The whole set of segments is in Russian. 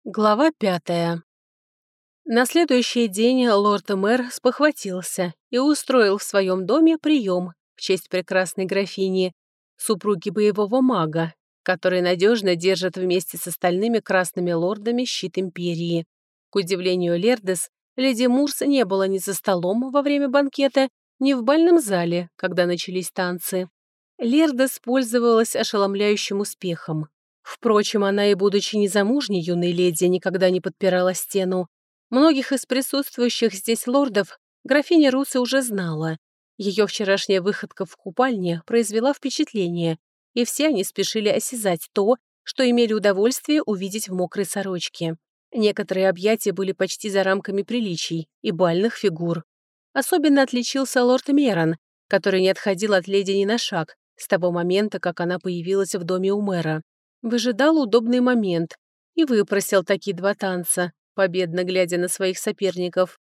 Глава 5. На следующий день лорд-мэр спохватился и устроил в своем доме прием в честь прекрасной графини, супруги боевого мага, который надежно держит вместе с остальными красными лордами щит империи. К удивлению Лердес, леди Мурс не было ни за столом во время банкета, ни в бальном зале, когда начались танцы. Лердес пользовалась ошеломляющим успехом. Впрочем, она и будучи незамужней юной леди, никогда не подпирала стену. Многих из присутствующих здесь лордов графиня Русы уже знала. Ее вчерашняя выходка в купальне произвела впечатление, и все они спешили осязать то, что имели удовольствие увидеть в мокрой сорочке. Некоторые объятия были почти за рамками приличий и бальных фигур. Особенно отличился лорд Мерон, который не отходил от леди ни на шаг с того момента, как она появилась в доме у мэра. Выжидал удобный момент и выпросил такие два танца, победно глядя на своих соперников.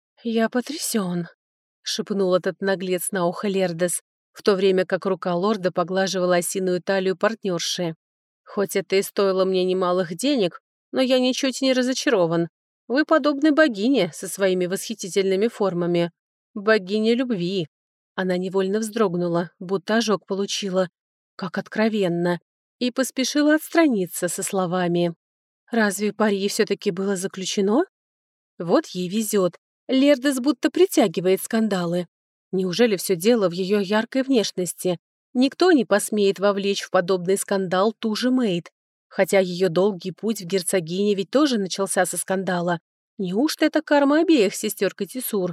«Я потрясен», — шепнул этот наглец на ухо Лердес, в то время как рука лорда поглаживала осиную талию партнерши. «Хоть это и стоило мне немалых денег, но я ничуть не разочарован. Вы подобны богине со своими восхитительными формами. Богине любви». Она невольно вздрогнула, будто ожог получила. Как откровенно. И поспешила отстраниться со словами. «Разве пари все-таки было заключено?» Вот ей везет. Лердес будто притягивает скандалы. Неужели все дело в ее яркой внешности? Никто не посмеет вовлечь в подобный скандал ту же Мэйд. Хотя ее долгий путь в герцогине ведь тоже начался со скандала. Неужто это карма обеих сестер Катисур?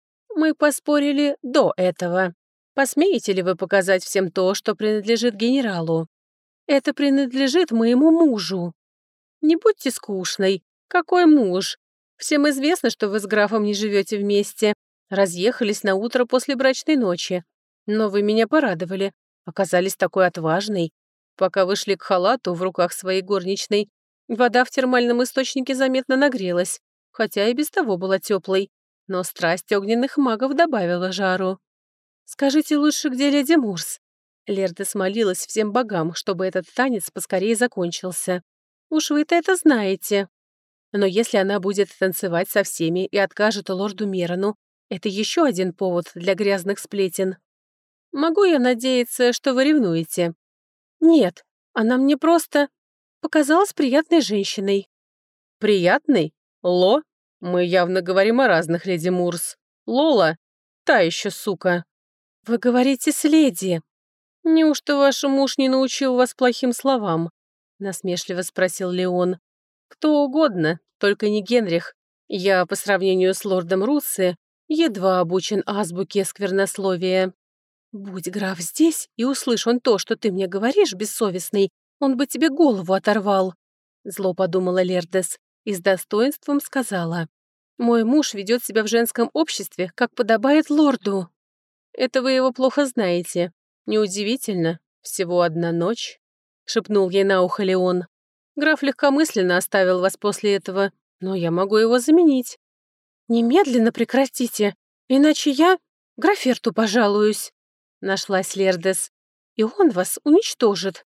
Мы поспорили до этого. Посмеете ли вы показать всем то, что принадлежит генералу? Это принадлежит моему мужу. Не будьте скучной. Какой муж? Всем известно, что вы с графом не живете вместе. Разъехались на утро после брачной ночи. Но вы меня порадовали. Оказались такой отважной. Пока вы шли к халату в руках своей горничной, вода в термальном источнике заметно нагрелась, хотя и без того была теплой. Но страсть огненных магов добавила жару. «Скажите лучше, где леди Мурс?» Лердес молилась всем богам, чтобы этот танец поскорее закончился. «Уж вы-то это знаете. Но если она будет танцевать со всеми и откажет лорду Мерону, это еще один повод для грязных сплетен. Могу я надеяться, что вы ревнуете?» «Нет, она мне просто показалась приятной женщиной». «Приятной? Ло? Мы явно говорим о разных, леди Мурс. Лола? Та еще сука». «Вы говорите с леди». «Неужто ваш муж не научил вас плохим словам?» — насмешливо спросил Леон. «Кто угодно, только не Генрих. Я, по сравнению с лордом Руссе, едва обучен азбуке сквернословия». «Будь граф здесь, и услышь он то, что ты мне говоришь, бессовестный, он бы тебе голову оторвал», — зло подумала Лердес и с достоинством сказала. «Мой муж ведет себя в женском обществе, как подобает лорду». «Это вы его плохо знаете. Неудивительно. Всего одна ночь», — шепнул ей на ухо Леон. «Граф легкомысленно оставил вас после этого, но я могу его заменить». «Немедленно прекратите, иначе я граферту пожалуюсь», — нашлась Лердес, «и он вас уничтожит».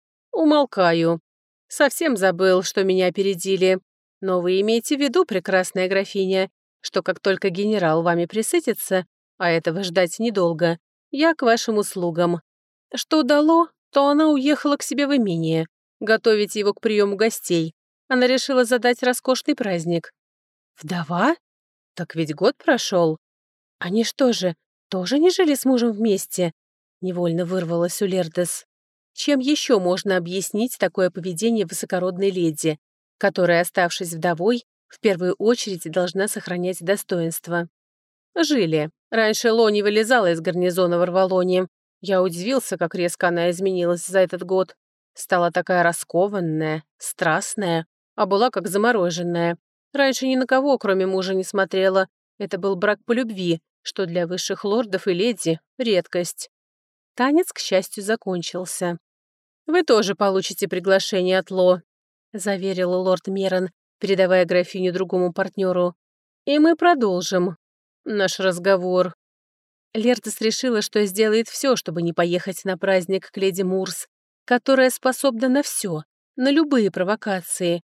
«Умолкаю. Совсем забыл, что меня опередили. Но вы имеете в виду, прекрасная графиня, что как только генерал вами присытится, а этого ждать недолго, я к вашим услугам. Что дало, то она уехала к себе в имение, готовить его к приему гостей. Она решила задать роскошный праздник». «Вдова? Так ведь год прошел. Они что же, тоже не жили с мужем вместе?» Невольно вырвалась у Лердес. Чем еще можно объяснить такое поведение высокородной леди, которая, оставшись вдовой, в первую очередь должна сохранять достоинство? «Жили. Раньше Ло не вылезала из гарнизона в Арвалоне. Я удивился, как резко она изменилась за этот год. Стала такая раскованная, страстная, а была как замороженная. Раньше ни на кого, кроме мужа, не смотрела. Это был брак по любви, что для высших лордов и леди — редкость». Танец, к счастью, закончился. «Вы тоже получите приглашение от Ло», — заверил лорд Мерон, передавая графиню другому партнеру. «И мы продолжим наш разговор». Лердес решила, что сделает все, чтобы не поехать на праздник к леди Мурс, которая способна на все, на любые провокации.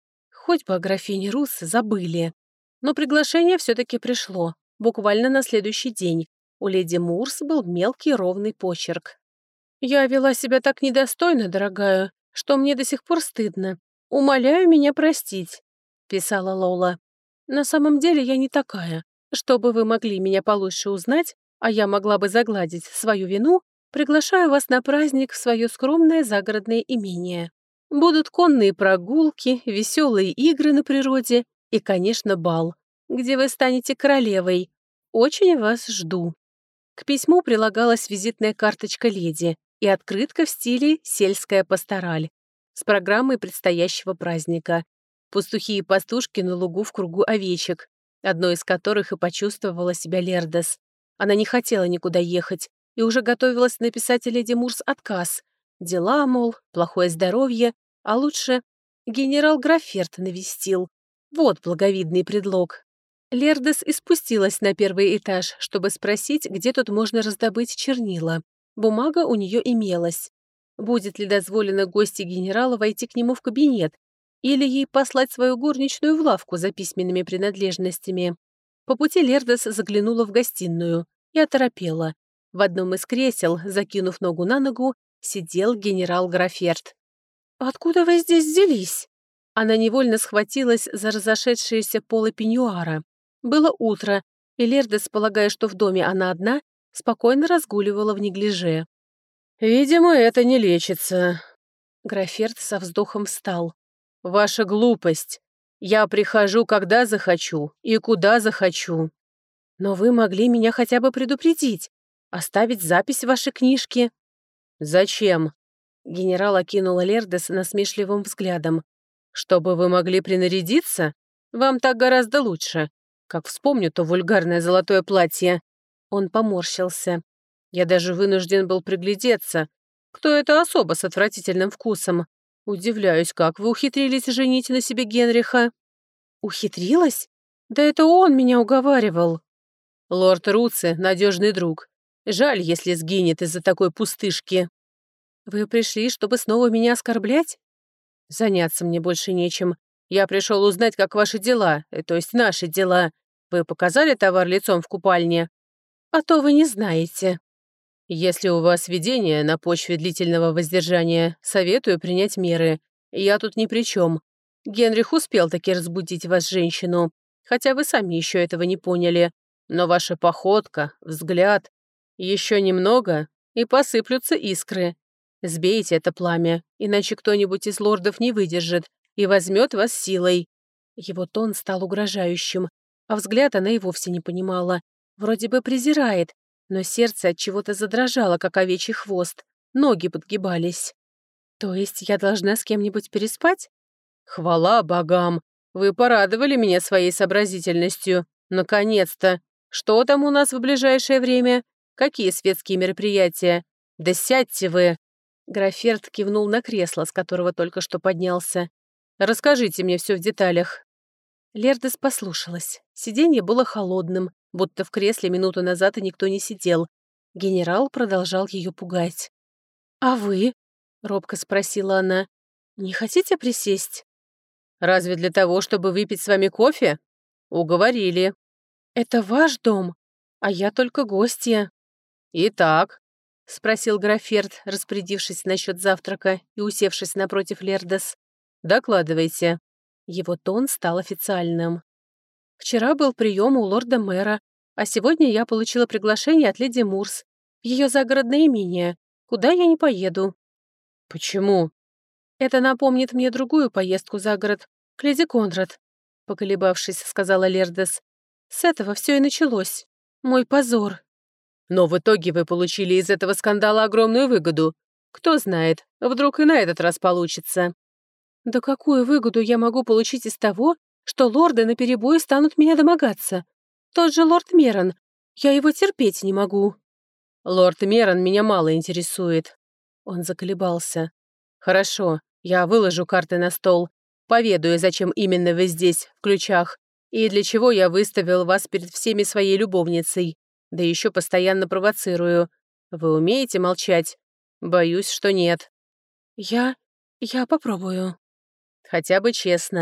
Хоть бы о графине Рус забыли. Но приглашение все-таки пришло, буквально на следующий день. У леди Мурс был мелкий ровный почерк. «Я вела себя так недостойно, дорогая, что мне до сих пор стыдно. Умоляю меня простить», — писала Лола. «На самом деле я не такая. Чтобы вы могли меня получше узнать, а я могла бы загладить свою вину, приглашаю вас на праздник в свое скромное загородное имение. Будут конные прогулки, веселые игры на природе и, конечно, бал, где вы станете королевой. Очень вас жду». К письму прилагалась визитная карточка леди и открытка в стиле «Сельская пастораль» с программой предстоящего праздника. Пастухи и пастушки на лугу в кругу овечек, одной из которых и почувствовала себя Лердес. Она не хотела никуда ехать и уже готовилась написать леди Мурс отказ. Дела, мол, плохое здоровье, а лучше генерал Граферт навестил. Вот благовидный предлог. Лердес и спустилась на первый этаж, чтобы спросить, где тут можно раздобыть чернила. Бумага у нее имелась. Будет ли дозволено гости генерала войти к нему в кабинет, или ей послать свою горничную в лавку за письменными принадлежностями. По пути Лердес заглянула в гостиную и оторопела. В одном из кресел, закинув ногу на ногу, сидел генерал Граферт. «Откуда вы здесь взялись?» Она невольно схватилась за разошедшиеся полы пеньюара. Было утро, и Лердес, полагая, что в доме она одна, спокойно разгуливала в неглиже. «Видимо, это не лечится». Граферт со вздохом встал. «Ваша глупость. Я прихожу, когда захочу и куда захочу». «Но вы могли меня хотя бы предупредить, оставить запись в вашей книжке». «Зачем?» Генерал окинул Лердес насмешливым взглядом. «Чтобы вы могли принарядиться? Вам так гораздо лучше. Как вспомню то вульгарное золотое платье». Он поморщился. «Я даже вынужден был приглядеться. Кто это особа с отвратительным вкусом? Удивляюсь, как вы ухитрились женить на себе Генриха». «Ухитрилась? Да это он меня уговаривал». «Лорд Руци — надежный друг. Жаль, если сгинет из-за такой пустышки». «Вы пришли, чтобы снова меня оскорблять?» «Заняться мне больше нечем. Я пришел узнать, как ваши дела, то есть наши дела. Вы показали товар лицом в купальне?» «А то вы не знаете». «Если у вас видение на почве длительного воздержания, советую принять меры. Я тут ни при чем. Генрих успел таки разбудить вас, женщину, хотя вы сами еще этого не поняли. Но ваша походка, взгляд, еще немного, и посыплются искры. Сбейте это пламя, иначе кто-нибудь из лордов не выдержит и возьмет вас силой». Его тон стал угрожающим, а взгляд она и вовсе не понимала. Вроде бы презирает, но сердце от чего-то задрожало, как овечий хвост. Ноги подгибались. «То есть я должна с кем-нибудь переспать?» «Хвала богам! Вы порадовали меня своей сообразительностью. Наконец-то! Что там у нас в ближайшее время? Какие светские мероприятия? Да сядьте вы!» Граферт кивнул на кресло, с которого только что поднялся. «Расскажите мне все в деталях». Лердес послушалась. Сиденье было холодным, будто в кресле минуту назад и никто не сидел. Генерал продолжал ее пугать. «А вы?» — робко спросила она. «Не хотите присесть?» «Разве для того, чтобы выпить с вами кофе? Уговорили». «Это ваш дом, а я только гостья». «Итак?» — спросил Граферт, распорядившись насчет завтрака и усевшись напротив Лердес. «Докладывайте». Его тон стал официальным. «Вчера был прием у лорда-мэра, а сегодня я получила приглашение от леди Мурс в ее загородное имение, куда я не поеду». «Почему?» «Это напомнит мне другую поездку за город, к леди Конрад», — поколебавшись, сказала Лердес. «С этого все и началось. Мой позор». «Но в итоге вы получили из этого скандала огромную выгоду. Кто знает, вдруг и на этот раз получится». «Да какую выгоду я могу получить из того, что лорды наперебой станут меня домогаться? Тот же лорд Мерон. Я его терпеть не могу». «Лорд Мерон меня мало интересует». Он заколебался. «Хорошо, я выложу карты на стол. Поведаю, зачем именно вы здесь, в ключах, и для чего я выставил вас перед всеми своей любовницей. Да еще постоянно провоцирую. Вы умеете молчать? Боюсь, что нет». Я попробую». «Хотя бы честно.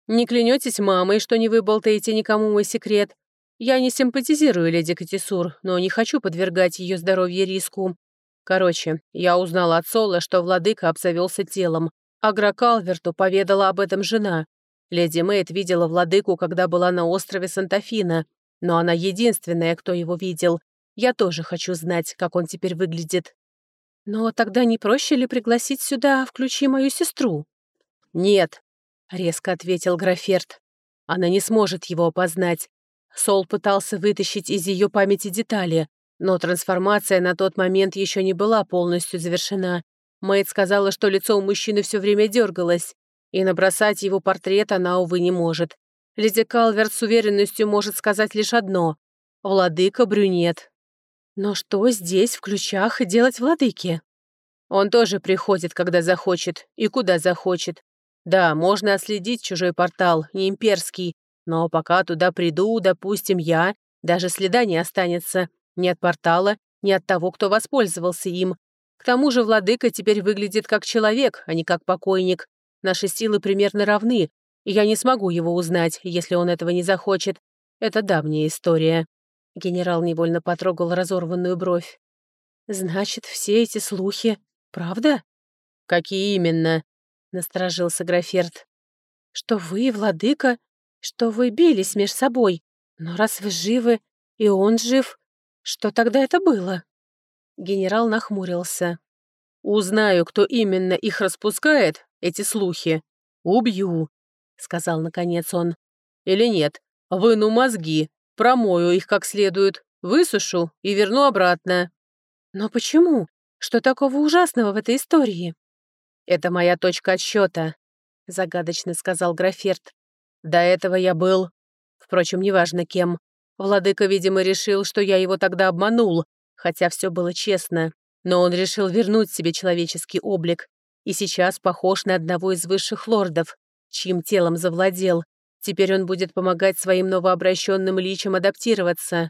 Не клянетесь мамой, что не выболтаете никому мой секрет? Я не симпатизирую леди Катисур, но не хочу подвергать ее здоровье риску. Короче, я узнала от Сола, что владыка обзавелся телом, а Гракалверту поведала об этом жена. Леди Мэйд видела владыку, когда была на острове Санта-Фина, но она единственная, кто его видел. Я тоже хочу знать, как он теперь выглядит. Но тогда не проще ли пригласить сюда, включи мою сестру? Нет, резко ответил Граферт. Она не сможет его опознать. Сол пытался вытащить из ее памяти детали, но трансформация на тот момент еще не была полностью завершена. Мэйд сказала, что лицо у мужчины все время дергалось, и набросать его портрет она, увы, не может. Леди Калверт с уверенностью может сказать лишь одно: «Владыка брюнет». Но что здесь, в ключах, делать владыке? Он тоже приходит, когда захочет, и куда захочет. Да, можно отследить чужой портал, не имперский, но пока туда приду, допустим, я, даже следа не останется. Ни от портала, ни от того, кто воспользовался им. К тому же владыка теперь выглядит как человек, а не как покойник. Наши силы примерно равны, и я не смогу его узнать, если он этого не захочет. Это давняя история. Генерал невольно потрогал разорванную бровь. «Значит, все эти слухи правда?» «Какие именно?» — насторожился Граферт. «Что вы, владыка, что вы бились меж собой. Но раз вы живы, и он жив, что тогда это было?» Генерал нахмурился. «Узнаю, кто именно их распускает, эти слухи. Убью», — сказал наконец он. «Или нет, выну мозги, промою их как следует, высушу и верну обратно». «Но почему? Что такого ужасного в этой истории?» «Это моя точка отсчета», — загадочно сказал Граферт. «До этого я был... Впрочем, неважно кем. Владыка, видимо, решил, что я его тогда обманул, хотя все было честно. Но он решил вернуть себе человеческий облик. И сейчас похож на одного из высших лордов, чьим телом завладел. Теперь он будет помогать своим новообращенным личам адаптироваться».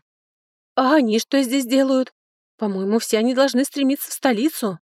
«А они что здесь делают? По-моему, все они должны стремиться в столицу».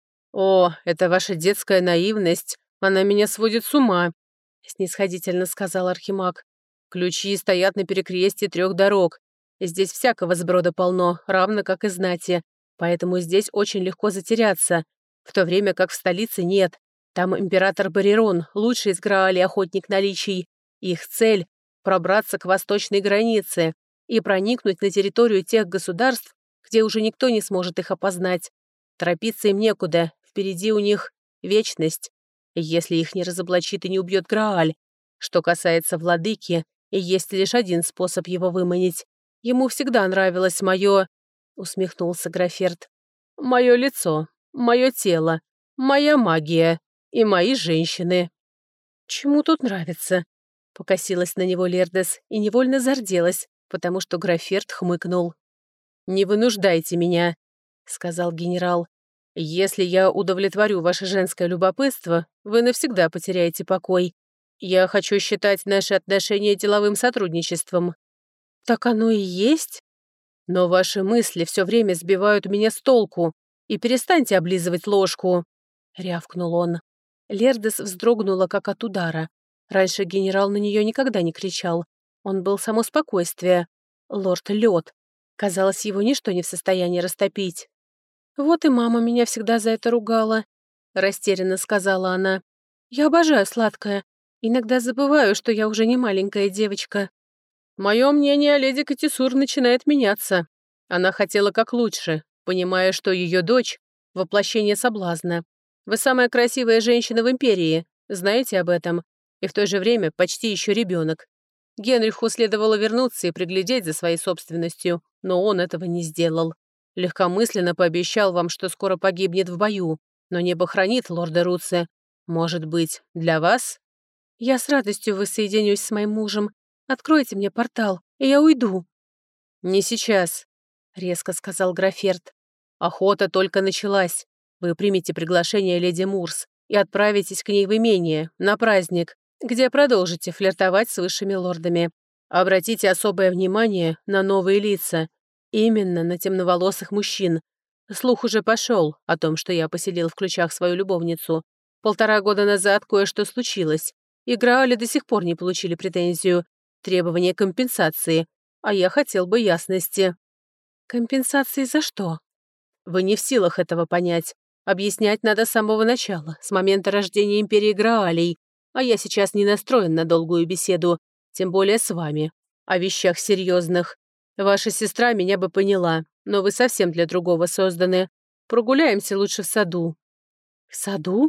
«О, это ваша детская наивность. Она меня сводит с ума», — снисходительно сказал Архимаг. «Ключи стоят на перекрестье 3 дорог. Здесь всякого сброда полно, равно как и знати. Поэтому здесь очень легко затеряться, в то время как в столице нет. Там император Барерон, лучший из Граалей охотник на личий. Их цель — пробраться к восточной границе и проникнуть на территорию тех государств, где уже никто не сможет их опознать. Торопиться им некуда, впереди у них вечность, если их не разоблачит и не убьет Грааль. Что касается владыки, есть лишь один способ его выманить. Ему всегда нравилось мое... усмехнулся Граферт. Мое лицо, мое тело, моя магия и мои женщины. Чему тут нравится? Покосилась на него Лердес и невольно зарделась, потому что Граферт хмыкнул. «Не вынуждайте меня», — сказал генерал. «Если я удовлетворю ваше женское любопытство, вы навсегда потеряете покой. Я хочу считать наши отношения деловым сотрудничеством». «Так оно и есть?» «Но ваши мысли все время сбивают меня с толку. И перестаньте облизывать ложку», — рявкнул он. Лердес вздрогнула, как от удара. Раньше генерал на нее никогда не кричал. Он был само спокойствие. Лорд Лед. Казалось, его ничто не в состоянии растопить. «Вот и мама меня всегда за это ругала», — растерянно сказала она. «Я обожаю сладкое. Иногда забываю, что я уже не маленькая девочка». «Мое мнение о леди Катисур начинает меняться. Она хотела как лучше, понимая, что ее дочь — воплощение соблазна. Вы самая красивая женщина в империи, знаете об этом, и в то же время почти еще ребенок. Генриху следовало вернуться и приглядеть за своей собственностью, но он этого не сделал. Легкомысленно пообещал вам, что скоро погибнет в бою, но небо хранит лорда Руце. Может быть, для вас?» «Я с радостью воссоединюсь с моим мужем. Откройте мне портал, и я уйду». «Не сейчас», — резко сказал Граферт. «Охота только началась. Вы примите приглашение леди Мурс и отправитесь к ней в имение, на праздник, где продолжите флиртовать с высшими лордами. Обратите особое внимание на новые лица, именно на темноволосых мужчин. Слух уже пошел о том, что я поселил в ключах свою любовницу. 1,5 года назад кое-что случилось. и Граали до сих пор не получили претензию, требование компенсации, а я хотел бы ясности». «Компенсации за что?» «Вы не в силах этого понять. Объяснять надо с самого начала, с момента рождения Империи Граалей, а я сейчас не настроен на долгую беседу, тем более с вами, о вещах серьезных. Ваша сестра меня бы поняла, но вы совсем для другого созданы. Прогуляемся лучше в саду». «В саду?»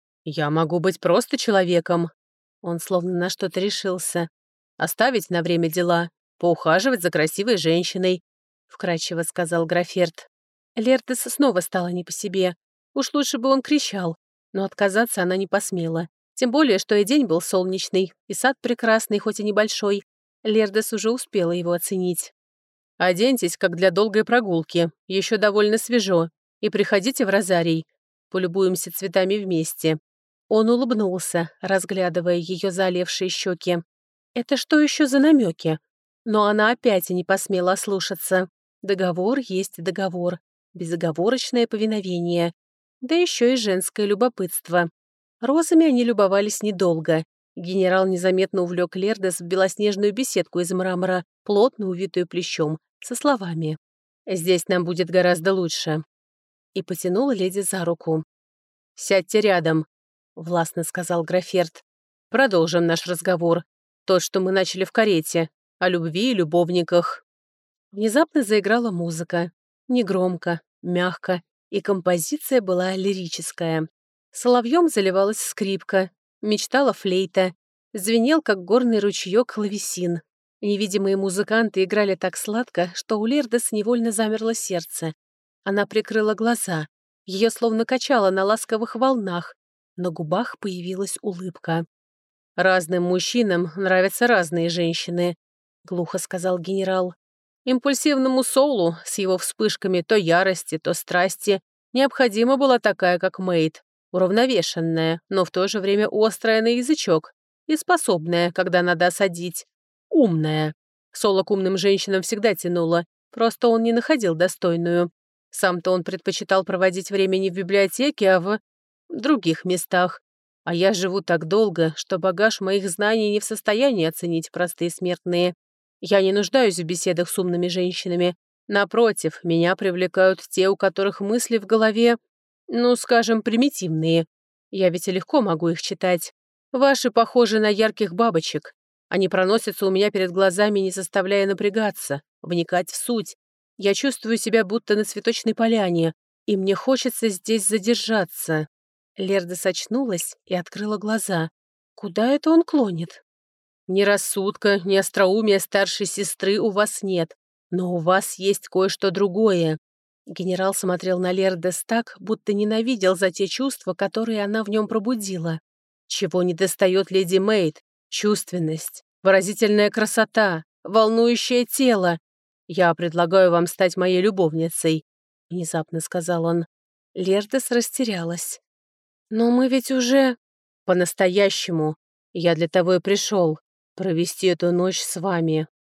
«Я могу быть просто человеком». Он словно на что-то решился. «Оставить на время дела, поухаживать за красивой женщиной», — вкратчиво сказал Граферт. Лердес снова стало не по себе. Уж лучше бы он кричал, но отказаться она не посмела. Тем более, что и день был солнечный, и сад прекрасный, хоть и небольшой. Лердес уже успела его оценить. «Оденьтесь, как для долгой прогулки, еще довольно свежо, и приходите в Розарий. Полюбуемся цветами вместе». Он улыбнулся, разглядывая ее заолевшие щеки. «Это что еще за намеки?» Но она опять и не посмела ослушаться. Договор есть договор. Безоговорочное повиновение. Да еще и женское любопытство. Розами они любовались недолго. Генерал незаметно увлек Лердес в белоснежную беседку из мрамора, плотно увитую плещом, со словами: «Здесь нам будет гораздо лучше». И потянул леди за руку. «Сядьте рядом», — властно сказал Граферт. «Продолжим наш разговор. Тот, что мы начали в карете. О любви и любовниках». Внезапно заиграла музыка. Негромко, мягко, и композиция была лирическая. Соловьем заливалась скрипка, мечтала флейта, звенел, как горный ручеёк, клавесин. Невидимые музыканты играли так сладко, что у Лердес невольно замерло сердце. Она прикрыла глаза, ее словно качало на ласковых волнах. На губах появилась улыбка. «Разным мужчинам нравятся разные женщины», — глухо сказал генерал. «Импульсивному Соулу с его вспышками то ярости, то страсти необходима была такая, как Мэйд, уравновешенная, но в то же время острая на язычок и способная, когда надо осадить. Умная. Соло к умным женщинам всегда тянуло, просто он не находил достойную. Сам-то он предпочитал проводить время не в библиотеке, а в других местах. А я живу так долго, что багаж моих знаний не в состоянии оценить простые смертные. Я не нуждаюсь в беседах с умными женщинами. Напротив, меня привлекают те, у которых мысли в голове, ну, скажем, примитивные. Я ведь и легко могу их читать. Ваши похожи на ярких бабочек. Они проносятся у меня перед глазами, не заставляя напрягаться, вникать в суть. Я чувствую себя будто на цветочной поляне, и мне хочется здесь задержаться». Лердес очнулась и открыла глаза. Куда это он клонит? «Ни рассудка, ни остроумия старшей сестры у вас нет, но у вас есть кое-что другое». Генерал смотрел на Лердес так, будто ненавидел за те чувства, которые она в нем пробудила. «Чего недостает леди Мэйд? Чувственность, выразительная красота, волнующее тело. Я предлагаю вам стать моей любовницей», — внезапно сказал он. Лердес растерялась. «Но мы ведь уже...» «По-настоящему. Я для того и пришел. Провести эту ночь с вами».